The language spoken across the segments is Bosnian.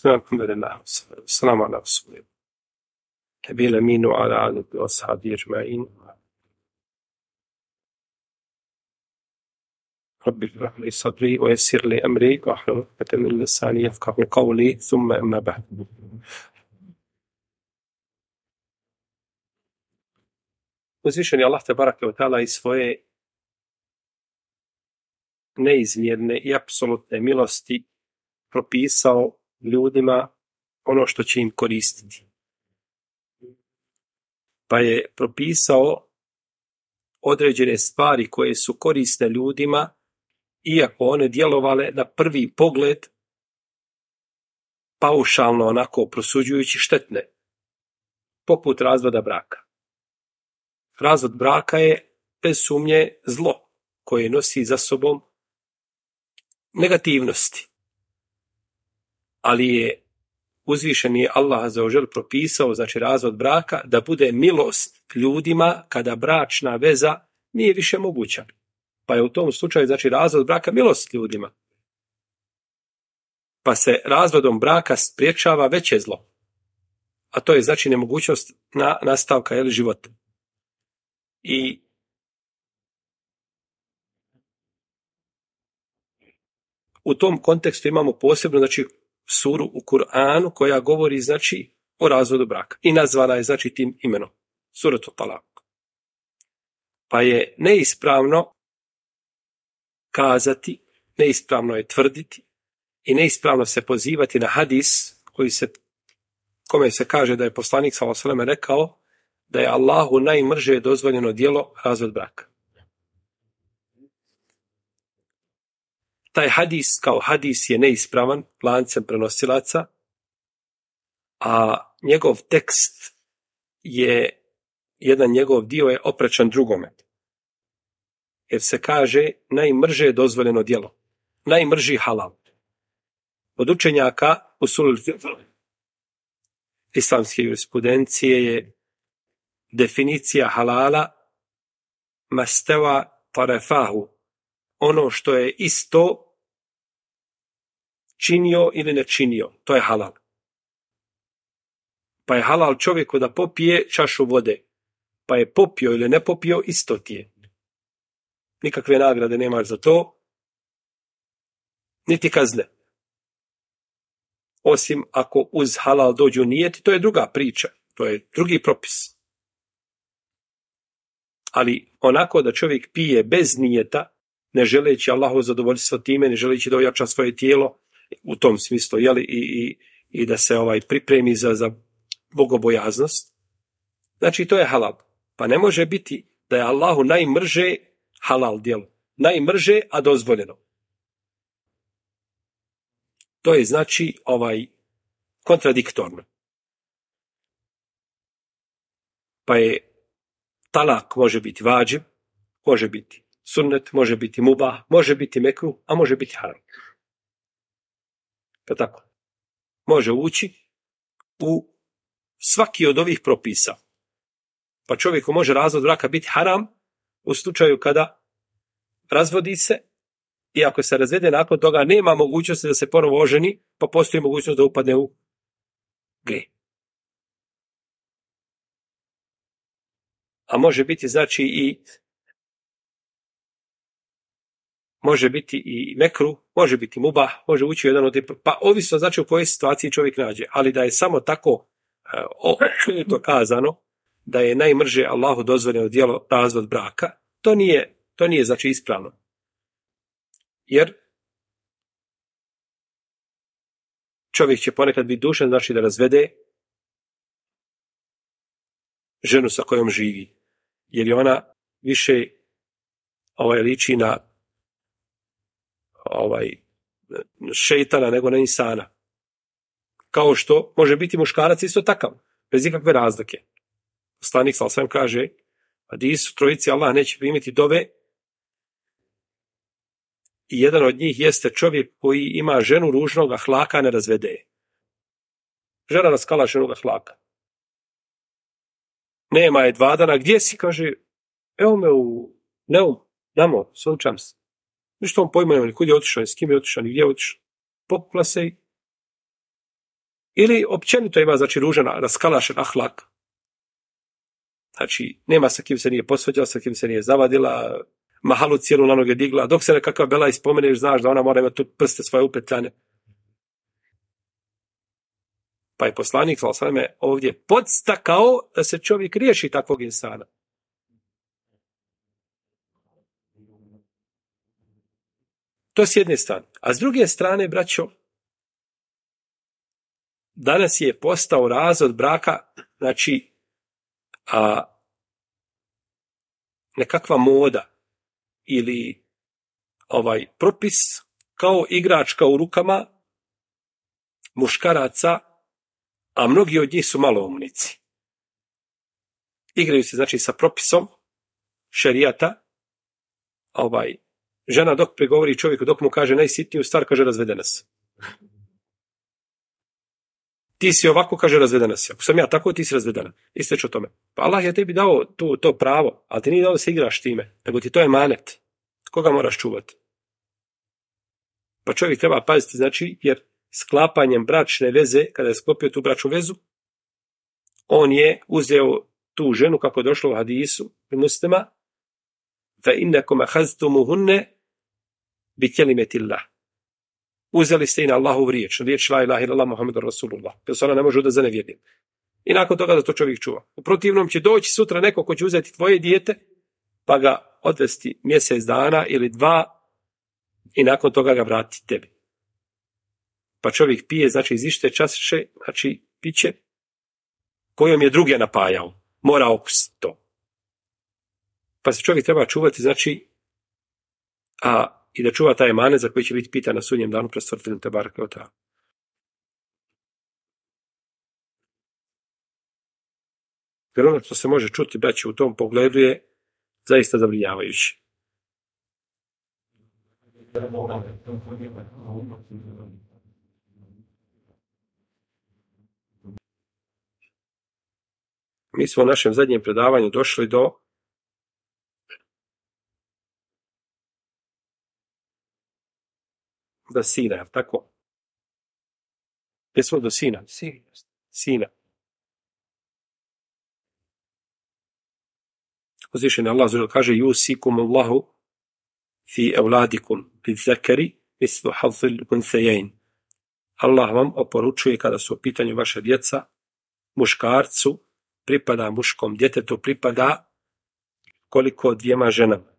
بسم الله الحمد لله والسلام على رسول الله نبي الأمين وعلى آله وأصحابه أجمعين. رب اشرح لي صدري ويسر لي أمري واحلل عقدة من لساني يفقهوا قولي ثم أما بعد. Uzvišeni Allah tebareke ve taala iz svoje neizmjerne i apsolutne milosti propisao ljudima ono što će im koristiti. Pa je propisao određene stvari koje su korisne ljudima, iako one djelovale na prvi pogled paušalno onako prosuđujući štetne, poput razvoda braka. Razvod braka je bez sumnje zlo koje nosi za sobom negativnosti. Ali je uzvišeni Allah azza wa džel propisao, znači razvod braka, da bude milost ljudima kada bračna veza nije više moguća. Pa je u tom slučaju, znači, razvod braka milost ljudima. Pa se razvodom braka spriječava veće zlo. A to je, znači, nemogućnost nastavka života. I u tom kontekstu imamo posebno, znači, suru u Kur'anu koja govori, znači, o razvodu braka. I nazvana je, znači, tim imenom. Suratul Talak. Pa je neispravno kazati, neispravno je tvrditi i neispravno se pozivati na hadis kome se kaže da je poslanik sallallahu alejhi ve sellem rekao da je Allahu najmrže dozvoljeno djelo razvod braka. Taj hadis kao hadis je neispravan lancem prenosilaca, a njegov tekst je, jedan njegov dio je oprečan drugome. Jer se kaže najmrže dozvoljeno djelo, najmrži halal. Od učenjaka usul islamske jurisprudencije je definicija halala mastava tarefahu, ono što je isto činio ili ne činio, to je halal. Pa je halal čovjeku da popije čašu vode, pa je popio ili ne popio, isto ti je. Nikakve nagrade nemaš za to, niti kazne. Osim ako uz halal dođu nijeti, to je druga priča, to je drugi propis. Ali onako da čovjek pije bez nijeta, ne želeći Allahu zadovoljstvo time, ne želeći da ojača svoje tijelo, u tom smislu, i da se pripremi za bogobojaznost, znači to je halal. Pa ne može biti da je Allahu najmrže halal djelo. Najmrže, a dozvoljeno. To je, znači, kontradiktorno. Pa je talak može biti vađib, može biti sunnet, može biti mubah, može biti mekruh, a može biti haram. Pa tako. Može ući u svaki od ovih propisa. Pa čovjeku može razvod braka biti haram u slučaju kada razvodi se i ako se razvede nakon toga nema mogućnosti da se ponovo oženi, pa postoji mogućnost da upadne u grijeh. A može biti, znači, može biti i mekru, može biti mubah, može ući u jedan od tih, pa ovisno, znači, u kojoj situaciji čovjek nađe. Ali da je samo tako to kazano, da je najmrže Allahu dozvoljeno djelo razvod braka, to nije znači ispravno. Jer čovjek će ponekad biti dužan, znači, da razvede ženu sa kojom živi. Jer je ona više liči na šejtana nego na insana. Kao što može biti muškarac isto takav, bez ikakve razlike. Poslanik sallallahu alejhi ve sellem kaže, hadisu trojici Allah neće primiti dove i jedan od njih jeste čovjek koji ima ženu ružnog ahlaka, ne razvede je. Žena raskalašenog ahlaka. Nema je 2 dana, gdje si, kaže, evo me u Neum, namo, sunčam se. Ništa on pojma nema, nikud je otišao, s kim je otišao, ni gdje je otišao. Pokupla se i Ili općenito ima, znači, ružan, raskalašen ahlak. Znači, nema sa kim se nije posvađala, sa kim se nije zavadila, mahalu cijelu na noge digla, dok se nekakav bela ispomeneš, znaš da ona mora imati prste svoje upetljane. Pa je poslanik s.a.v. ovdje podstakao da se čovjek riješi takvog insana. To s jedne strane. A s druge strane, braćo, danas je postao razvod braka, znači, nekakva moda ili propis kao igračka u rukama muškaraca, a mnogi od njih su maloumnici. Igraju se, znači, sa propisom šerijata. Žena dok pregovori čovjeku, dok mu kaže najsitniju stvar, kaže razvedena se. Ti si ovako, kaže razvedena se. Ako sam ja tako, ti si razvedena. Isteć o tome. Pa Allah je tebi dao to pravo, ali ti nije dao da se igraš time, nego ti to je manet. Koga moraš čuvati? Pa čovjek treba paziti, znači, jer sklapanjem bračne veze, kada je sklopio tu bračnu vezu, on je uzeo tu ženu, kako je došlo u hadisu muslima, fa innakum akhaztumuhunne bi kelimetillah. Uzeli ste i na Allahovu riječ la ilaha illallah Muhammedur Rasulullah. To se ona ne može da zanevjeri. I nakon toga da to čovjek čuva. U protivnom će doći sutra neko ko će uzeti tvoje dijete, pa ga odvesti mjesec dana ili 2 i nakon toga ga vratiti tebi. Pa čovjek pije, znači iz iste čaše, znači piće kojom je druge napajao. Mora okusiti to. Pa se čovjek treba čuvati, znači, i da čuva taj emanet za koji će biti pitan na sudnjem danu pred stvoriteljem te bareke ve taala. Jer ono što se može čuti, braći, u tom pogledu je zaista zabrinjavajuće. Mi smo u našem zadnjem predavanju došli do sina, tako? Gdje smo do sina? Sina. Uzvišeni Allah kaže yusikum Allahu fi evladikum fi zakari mislu hazzil unsayayn. Allah vam oporučuje kada su u pitanju vaša djeca, muškarcu pripada muškom djetetu, pripada koliko 2 ženama.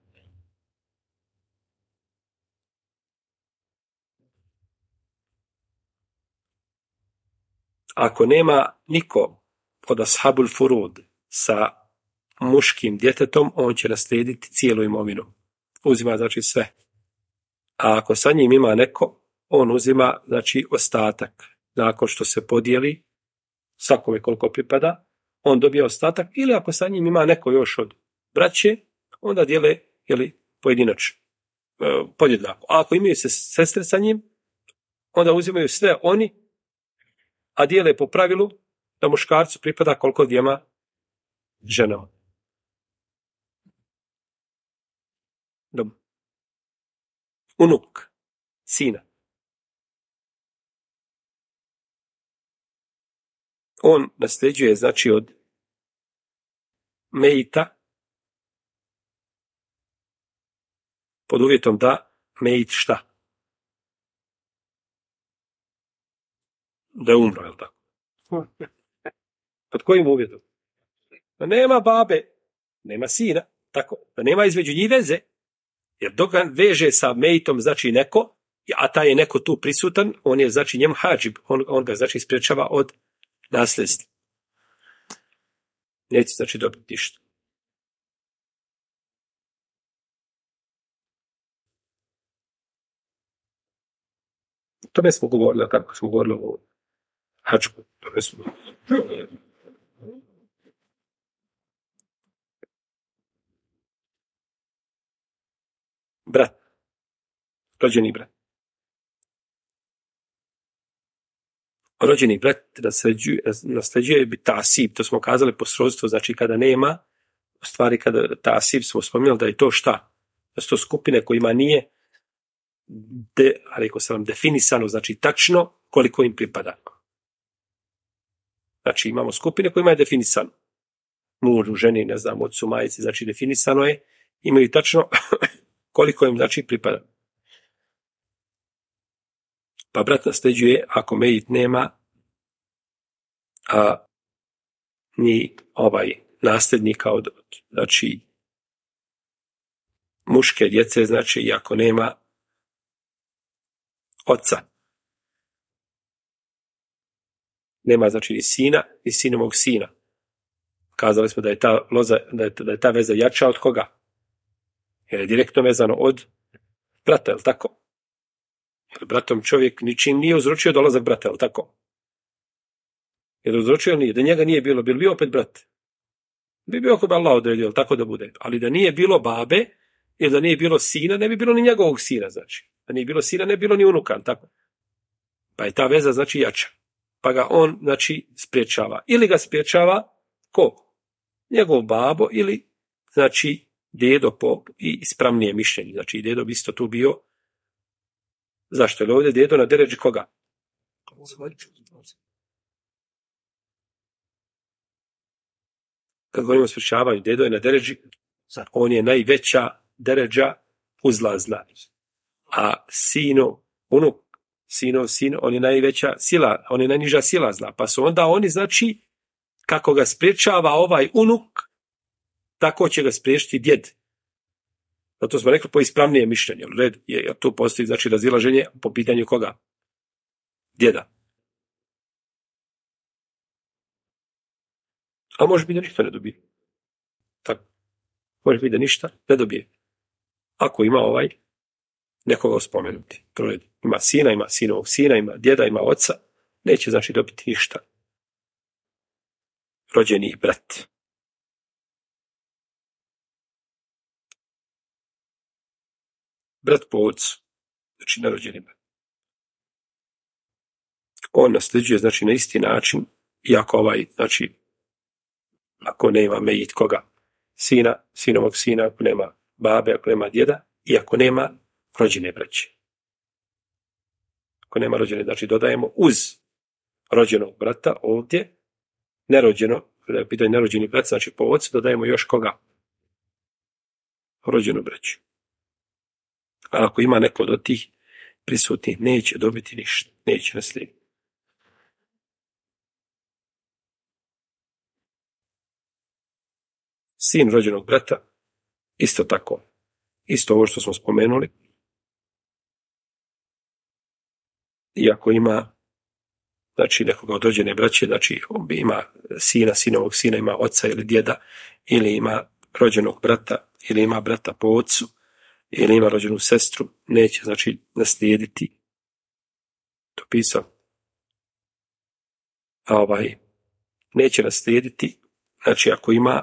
Ako nema niko od ashabul furud sa muškim djetetom, on će naslijediti cijelu imovinu. Uzima, znači, sve. A ako sa njim ima neko, on uzima, znači, ostatak. Nakon što se podijeli, svakome koliko pripada, on dobija ostatak. Ili ako sa njim ima neko još od braće, onda dijele, pojedinačno, podjednako. A ako imaju se sestre sa njim, onda uzimaju sve oni, a dijele po pravilu da muškarcu pripada koliko 2 ženama. Dobro. Unuk, sina. On nasljeđuje, znači, od mejita, pod uvjetom da mejit šta? Da je umro, je li tako? Pod kojim uvjetom? Da nema babe, nema sina, tako, da nema između njih veze, jer dok ga veže sa mejitom, znači neko, a taj je neko tu prisutan, on je, znači, njemu hadžib, on ga, znači, spriječava od nasljedstva. Neće, znači, dobiti ništa. Tome smo govorili, kako smo govorili o hadžbu. Tome smo... Brat. Rođeni brat. Rođeni brat nasljeđuje bi tasib, to smo kazali po srodstvu, znači kada nema, u stvari kada tasib smo spominjali da je to šta? Da su to skupine kojima nije definisano, znači tačno koliko im pripada. Znači imamo skupine kojima je definisano. Mužu, ženi, ne znam, ocu, majici, znači definisano je, imaju tačno koliko im znači pripada. Pa brat nasljeđuje ako mejit nema ni nasljednika od znači muške djece, znači i ako nema oca. Nema znači ni sina, ni sinovog sina. Kazali smo da je ta loza, da je ta veza jača od koga? Jer je direktno vezano od brata, je li tako? Jer bratom čovjek ničim nije uzročio dolazak brata, je li tako? Jer uzročio nije, da njega nije bilo, bi bio opet brat? Bi bio ako bi Allah odredio, je li tako da bude? Ali da nije bilo babe, ili da nije bilo sina, ne bi bilo ni njegovog sina, znači. Da nije bilo sina, ne bi bilo ni unuka, tako? Pa je ta veza, znači, jača. Pa ga on, znači, spriječava. Ili ga spriječava, ko? Njegov babo ili, znači, dedo po i ispravnije mišljenje. Znači, dedo bi isto tu bio. Zašto? Jer ovdje dedo na deređi koga? Kad govorimo o spriječavanju, dedo je na deređi, on je najveća deređa uzlazna. A sin, on je najveća sila, on je najniža silazna. Pa su onda oni, znači, kako ga spriječava ovaj unuk, tako će ga spriječiti djed. Zato smo rekli po ispravnije mišljenje. Red je, tu postoji, znači, razilaženje po pitanju koga? Djeda. A može biti da ništa ne dobije. Tako. Može biti da ništa ne dobije. Ako ima nekoga spomenuti. Ima sina, ima sinovog sina, ima djeda, ima oca, neće znači dobiti ništa. Rođeni brat. Brat po ocu, znači nerođeni brat. On nasljeđuje, znači, na isti način, iako znači, ako nema mejit koga? Sina, sinovog sina, ako nema babe, ako nema djeda, i ako nema rođene braće. Ako nema rođene, znači dodajemo uz rođenog brata ovdje, nerođeno, kada je pitanje nerođeni brat, znači po ocu, dodajemo još koga? Rođenu braću. A ako ima neko od tih prisutnih, neće dobiti ništa, neće naslijediti. Sin rođenog brata, isto tako, isto ovo što smo spomenuli, iako ima, znači, nekoga od rođene braće, znači, ima sina, sinovog sina, ima oca ili djeda, ili ima rođenog brata, ili ima brata po ocu, ili ima rođenu sestru, neće, znači, naslijediti. To pisao. A neće naslijediti, znači, ako ima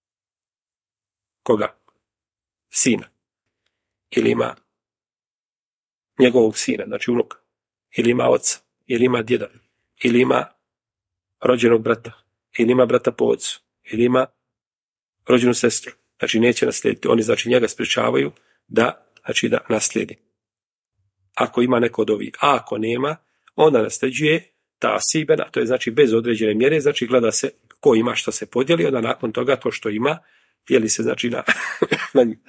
koga? Sina. Ili ima njegovog sina, znači unuka. Ili ima oca. Ili ima djeda. Ili ima rođenog brata. Ili ima brata po ocu. Ili ima rođenu sestru. Znači neće naslijediti. Oni, znači, njega sprečavaju da naslijedi. Ako ima neko od ovih. A ako nema, onda nasljeđuje ta sibena, to je, znači, bez određene mjere, znači gleda se ko ima što se podijeli, onda nakon toga to što ima dijeli se, znači, na njih.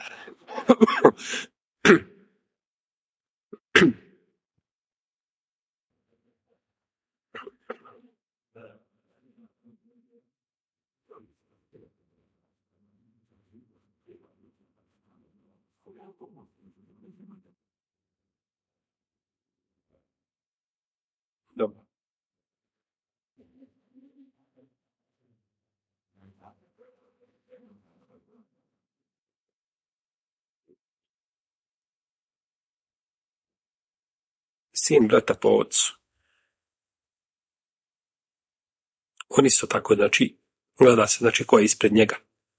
Dobro. Sin brata po ocu. Oni su tako, znači, gleda se, znači, ko je ispred njega.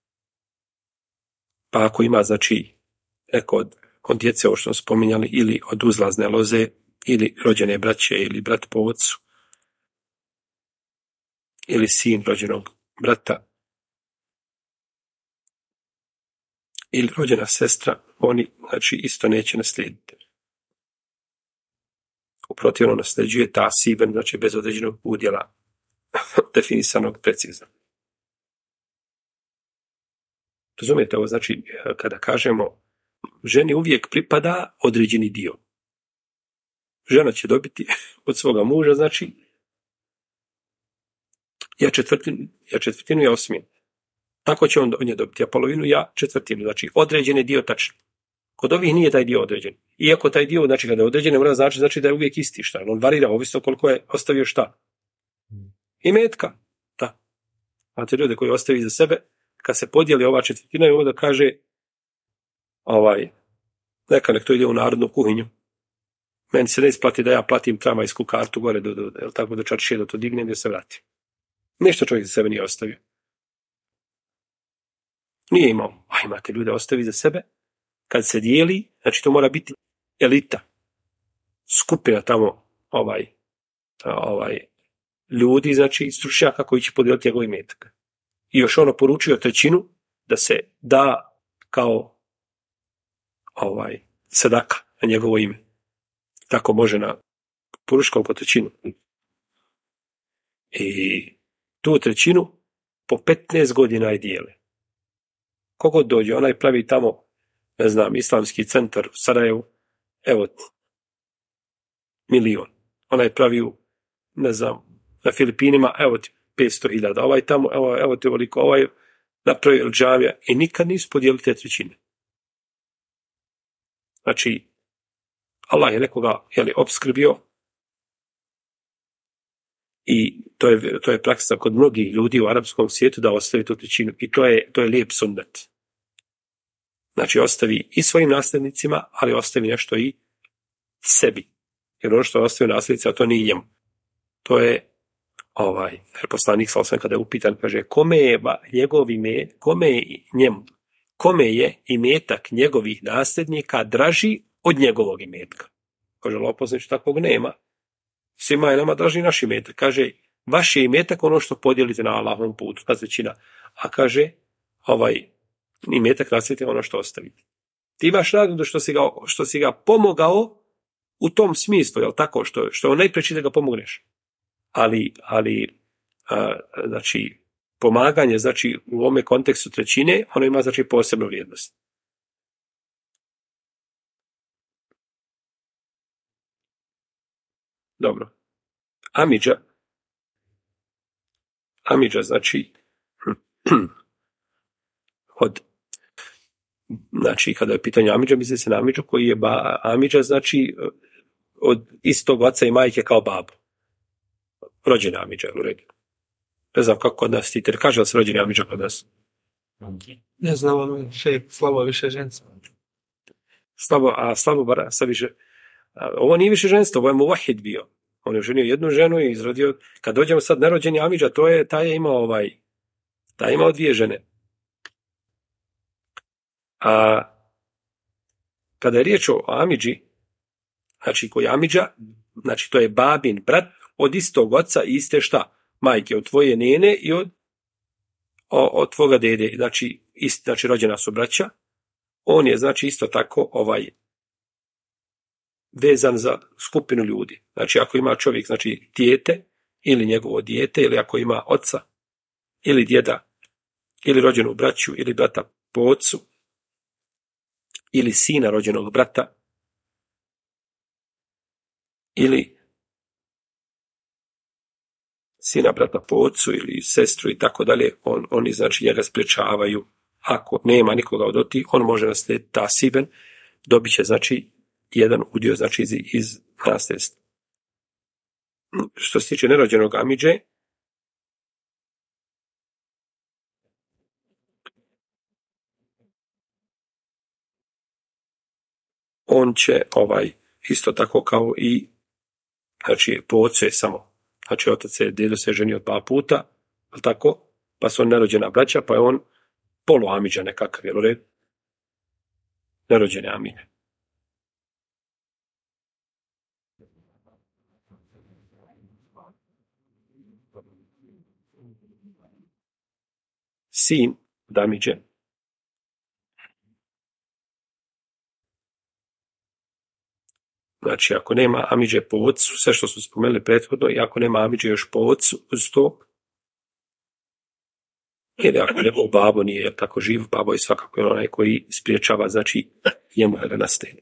Pa ako ima, znači, neko od djece, ovo što smo spominjali, ili od uzlazne loze, ili rođene braće, ili brat po ocu, ili sin rođenog brata, ili rođena sestra, oni, znači, isto neće naslijediti. U protivnom nasljeđuje ta siben, znači, bez određenog udjela. definisanog precizno. Razumijete ovo? Znači, kada kažemo ženi uvijek pripada određeni dio. Žena će dobiti od svoga muža, znači, ja četvrtinu, ja osminu. Tako će on od nje dobiti, a polovinu ja četvrtinu. Znači, određeni dio tačno. Kod ovih nije taj dio određen. Iako taj dio, znači, kada je određen, mora znači da je uvijek isti šta. On varira, ovisno koliko je ostavio šta. I metka. Da. Znate ljude koji ostavi za sebe, kad se podijeli ova četvrtina i ovo da kaže nek to ide u narodnu kuhinju. Meni se ne isplati da ja platim tramvajsku kartu gore tako do čaršije da to dignem gdje se vrati. Ništa čovjek za sebe nije ostavio. Nije imao. A imate ljude ostavi za sebe. Kad se dijeli, znači to mora biti elita. Skupina tamo ljudi, znači stručnjaka koji će podijeliti njegov imetak. I još ono poručio trećinu da se da kao sadaka na njegovo ime. Tako može poručiti koliko trećinu. I tu trećinu po 15 godina je dijele. Kogod dođe, onaj pravi tamo, ne znam, islamski centar u Sarajevu, evo, 1.000.000. Onaj pravi u, ne znam, na Filipinima, evo ti 500.000. Ovaj tamo, evo ti ovoliko, ovaj napravio džamija i nikad nisu podijelili te trećine. Znači, Allah je nekoga opskrbio i to je praksa kod mnogih ljudi u arapskom svijetu da ostavi tu trećinu i to je lijep sunnet. Znači, ostavi i svojim nasljednicima, ali ostavi nešto i sebi. Jer ono što je ostavio nasljednicima, to nije njemu. To je jer poslanik sam kada je upitan, kaže, kome je imetak njegovih nasljednika draži od njegovog imetka? Kaže, Allah poslanik, takvog nema. Svima je nama draži naš imetak. Kaže, vaš je imetak ono što podijelite na Allahovom putu, ta trećina. A kaže, imetak nasljedite ono što ostavite. Ti imaš nagradu što si ga pomogao u tom smislu, jel tako, što je najpreći da ga pomogneš. Ali znači, pomaganje, znači, u ovome kontekstu trećine, ono ima, znači, posebnu vrijednost. Dobro. Amidža, znači, znači, kada je pitanje Amidža, misli se na Amidžu koji je Amidža, znači, od istog oca i majke kao babo. Rođena Amidža, u redu. Ne znam kako kod nas ti, jer kaže li se rođeni Amidža kod nas? Ne znam, ono slabo više ženstvo. Slabo bara, sad više. Ovo nije više ženstvo, ovo je muvahid bio. On je ženio jednu ženu i izrodio, kad dođemo sad nerođeni Amidža, taj je imao dvije žene. A kada je riječ o Amidži, znači koji je Amidža, znači to je babin brat od istog oca i iste šta? Majke, od tvoje nene i od tvoga dede. Znači rođena su braća. On je, znači, isto tako vezan za skupinu ljudi. Znači, ako ima čovjek, znači, dijete ili njegovo dijete, ili ako ima oca ili djeda, ili rođenu braću, ili brata po ocu, ili sina rođenog brata, ili sina brata po ocu, ili sestru i tako dalje, oni, znači, njega sprečavaju. Ako nema nikoga od oti, on može naslijediti tasiben, dobit će, znači, jedan udio, znači, iz nasljedstva. Što se tiče nerođenog Amidže, on će isto tako kao i, znači, po ocu je samo, znači, otac je, dedo se ženio 2 puta, ali tako, pa su on nerođena braća, pa je on polu Amidža nekakav, jel u redu? Nerođene Amidže. Sin od Amidže. Znači, ako nema Amidže po ocu, sve što smo spomenuli prethodno, i ako nema Amidže još po ocu, uz to, Ili ako njegov babo nije tako živ, babo je svakako onaj koji spriječava, znači, njemu da nastaje.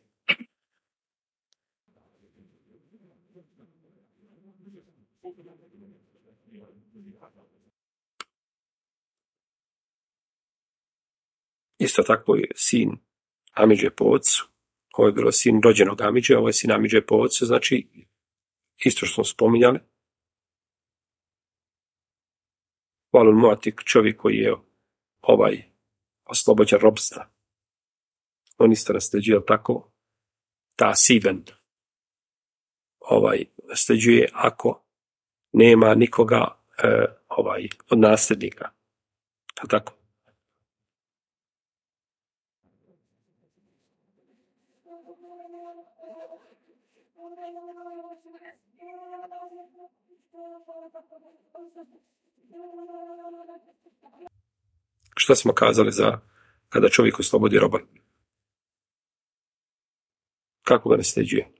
Isto tako je sin Amidže po ocu. Ovo je bilo sin rođenog Amidže, ovo je sin Amidže po ocu, znači, isto što smo spominjali. Valul Muatik, čovjek koji je oslobođen robstva. On isto nasljeđuje, tako, ta Siben nasljeđuje ako nema nikoga od nasljednika. Tako. Šta smo kazali za kada čovjek oslobodi roba? Kako ga nasljeđuje?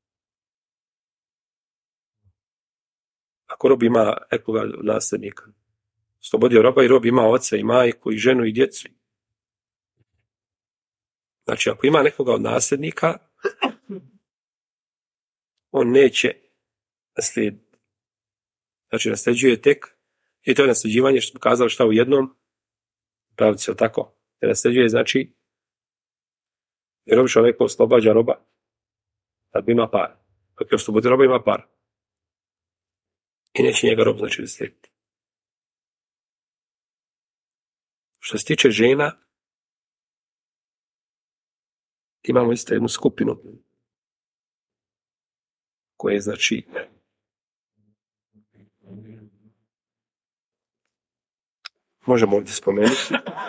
Ako rob ima nekoga nasljednika, oslobodio roba i rob ima oca i majku i ženu i djecu. Znači, ako ima nekoga od nasljednika, on neće naslijediti. Znači, nasljeđuje tek, i to je nasljeđivanje što smo kazali šta u jednom pravci, tako. Jer nasljeđuje, znači, jer obično neko oslobađa roba, tad ima par. Ako je oslobodi roba, ima par. I neće njega rob, znači, naslijediti. Što se tiče žena, imamo isto jednu skupinu koje, znači, možemo ovdje spomenuti.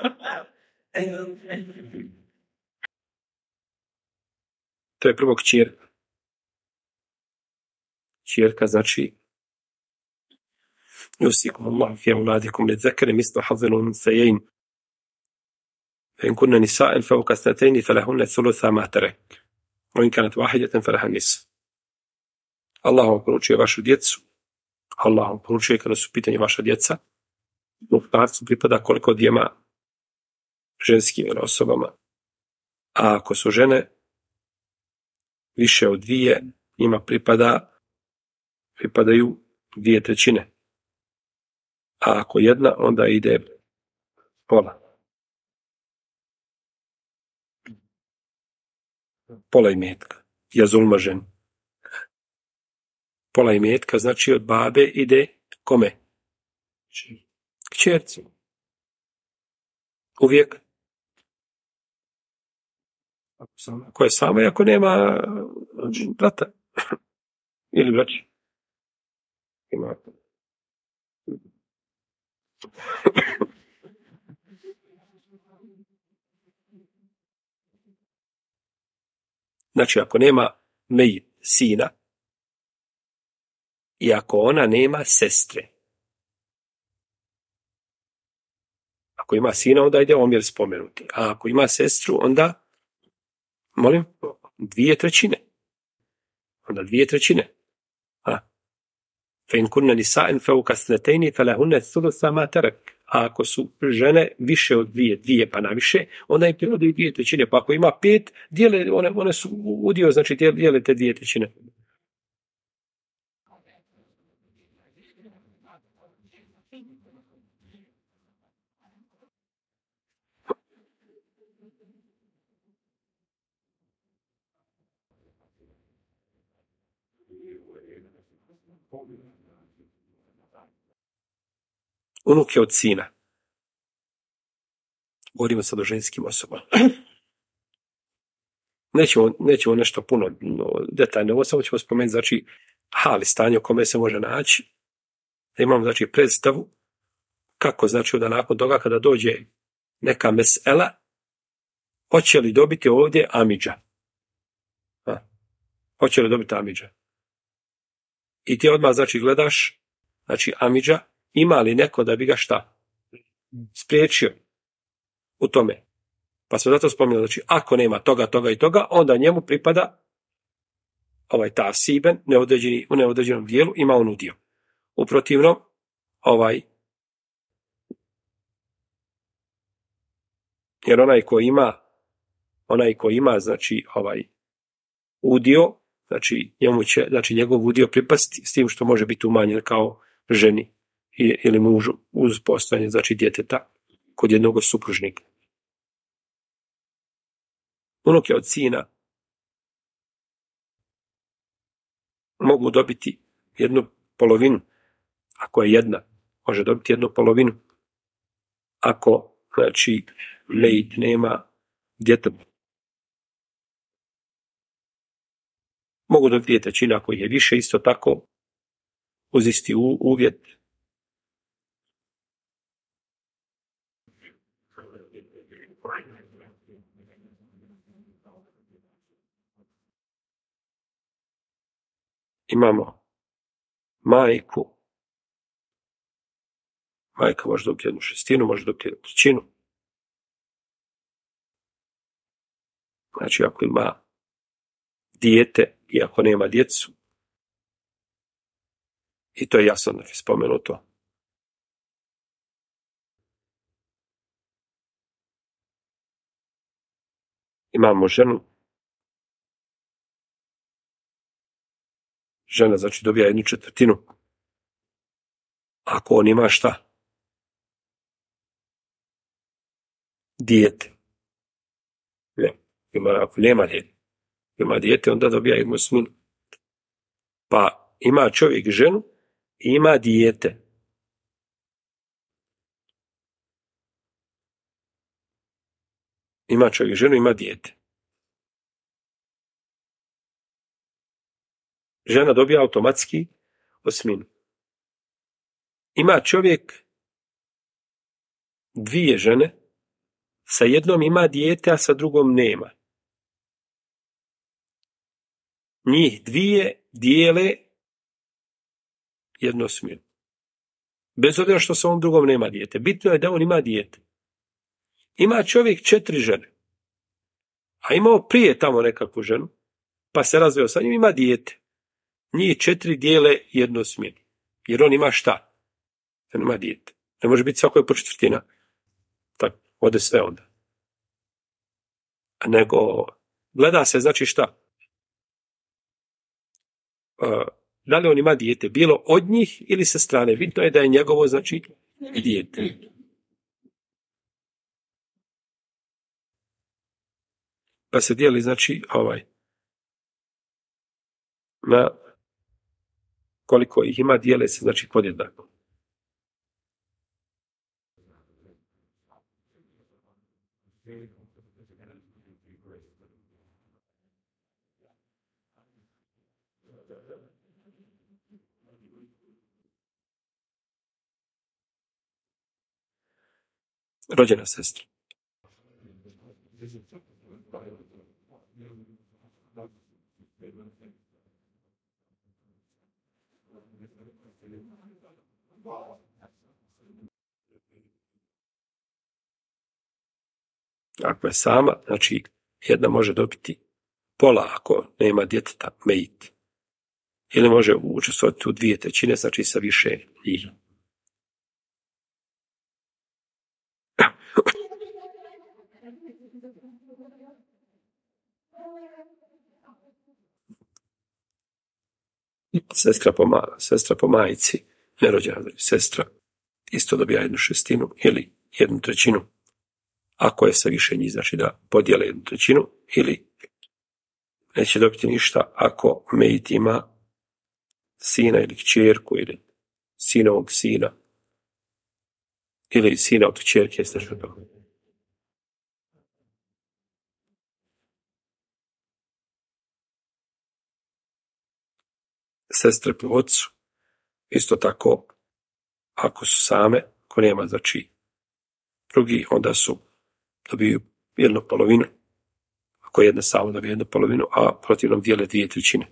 To je prvo kćerka. Kćerka znači yusikum Allah fi auladikum lidzakari mislu hazzil unsayayn fa in kunna nisa'an fawqa ithnatayn falahunna thulutha ma tarak wa in kanat wahidatan falaha nisf. Allah vam poručuje vašu djecu. Allah vam poručuje kada su pitanje vaša djeca. Muškarcu pripada koliko djema ženskim osobama. A ako su žene više od dvije, njima pripadaju 2/3. A ako jedna, onda ide pola. Pola imetka. Ja zulma žen. Pola imetka znači od babe ide kome? Kćerci. Uvijek. Ako je sama i ako nema brata. Ili braći. Ima. Znači, ako nema sina i ako ona nema sestre. Ako ima sina, onda ide omjer spomenuti. A ako ima sestru, onda, molim, 2/3. Onda 2/3. Fa in kunna nisa'an fawqa ithnatayn falahunna thulutha ma tarak. A ako su žene više od dvije pa naviše, onda im pripadaju 2/3. Pa ako ima 5, dijele, one su udio, znači dijele te 2/3. Unuk je od sina. Govorimo sad o ženskim osobama. Nećemo nešto puno detaljno, ovo samo ćemo spomenuti, znači, hali stanje u kome se može naći, da imamo, znači, predstavu kako, znači, da nakon toga kada dođe neka mesela, hoće li dobiti ovdje amidža. Hoće li dobiti amidža. I ti odmah, znači, gledaš, znači, amidža, ima li neko da bi ga šta spriječio u tome. Pa smo zato spominjali, znači, ako nema toga i toga, onda njemu pripada ta siben, u neodređenom dijelu, ima on udio. U protivnom, Jer onaj ko ima, znači, udio, znači, njemu će, znači, njegov udio pripasti s tim što može biti umanjen kao ženi ili mužu uz postojanje, znači, djeteta kod jednog od supružnika. Unuke od sina mogu dobiti jednu polovinu, ako je jedna, može dobiti jednu polovinu, ako, znači, mejit nema djeteta. Mogu dobiti 2/3 ako je više, isto tako, uz isti uvjet. Imamo majku. Majka može dobiti 1/6, može dobiti 1/3. Znači, ako ima dijete i ako nema djecu, i to je jasno, znači, spomenuto. Imamo ženu. Žena, znači, dobija 1/4. Ako on ima šta? Dijete. Ne. Ako nema dijete. Ima dijete, onda dobija 1/8. Pa ima čovjek ženu i ima dijete. Ima čovjek ženu, ima dijete. Žena dobija automatski 8. Ima čovjek 2 žene, sa jednom ima dijete, a sa drugom nema. Njih 2 dijele 1/8. Bez obzira što sa ovom drugom nema dijete. Bitno je da on ima dijete. Ima čovjek 4 žene, a imao prije tamo nekakvu ženu, pa se razveo sa njim, ima dijete. Njih 4 dijele 1/8. Jer on ima šta? On ima dijete. Ne može biti svako je po četvrtina. Tako, ode sve onda. Nego, gleda se, znači šta? Da li on ima dijete? Bilo od njih ili sa strane. Bitno je da je njegovo, znači, dijete. Pa se dijeli, znači, na koliko ih ima, dijele se, znači, podjednako. Rođena sestra. Ako je sama, znači, jedna može dobiti pola ako nema djeteta, mejit. Ili može učestvovati u 2/3, znači sa više njih. Sestra po majici, nerođena sestra, isto dobija 1/6 ili 1/3. Ako je sa više njih, znači da podijele 1/3, ili neće dobiti ništa ako mejit ima sina ili kćerku ili sinovog sina ili sina od kćerke. Sestre po ocu, isto tako, ako su same, ako nema, znači, drugi, onda dobiju 1/2. Ako je jedna sama, dobije 1/2, a protivnom dijele 2/3.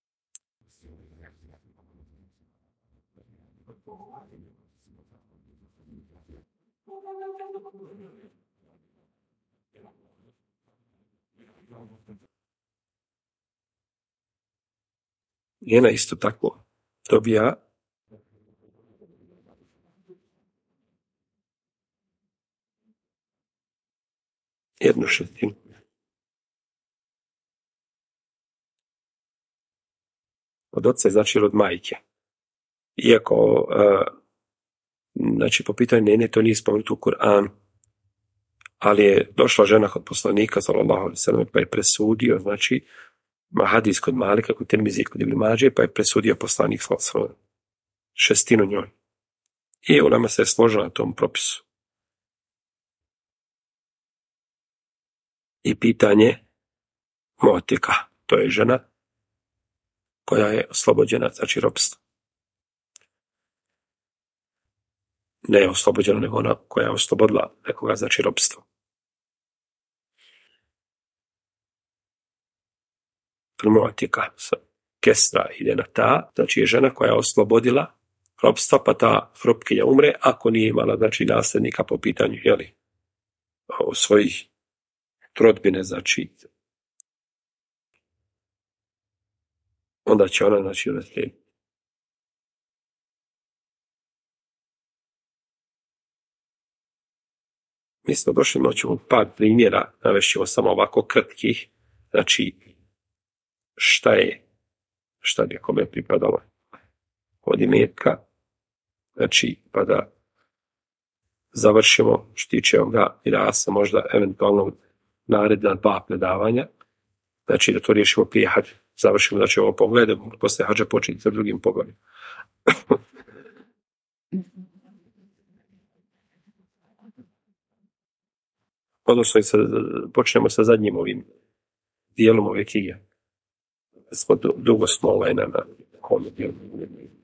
Njena isto tako dobija 1/6. Od oca znači od majke. Iako, znači po pitanju nene to nije spomenuto u Kur'anu, ali je došla žena kod poslanika, sallallahu alejhi ve sellem, pa je presudio, znači, hadis kod Malika, kod Tirmizije, kod Ibn Mađe, pa je presudio poslanik, sallallahu alejhi ve sellem, 1/6 njoj. I ulema se je složila na tom propisu. I pitanje motika, to je žena koja je oslobođena, znači ropstva. Ne je oslobođena, nego ona koja je oslobodila nekoga, znači ropstvo. Motika sa kesra ide na ta, znači je žena koja je oslobodila ropstva, pa ta ropkinja umre ako nije imala, znači, nasljednika po pitanju, jeli, svojih rodbine, znači, onda će ona, znači, naslijediti. Mi smo došli noći u par primjera, navešćemo samo ovako kratkih, znači, šta bi kome pripadalo od imetka, znači, pa da završimo što tiče ovoga mirasa, možda eventualno naredna 2 predavanja, znači da to riješimo prije hađa, završimo, znači ovo poglede, posle hađa početi sa drugim pogledom. Odnosno, počnemo sa zadnjim ovim dijelom ove knjige. Smo dugo smo na kom dijelu.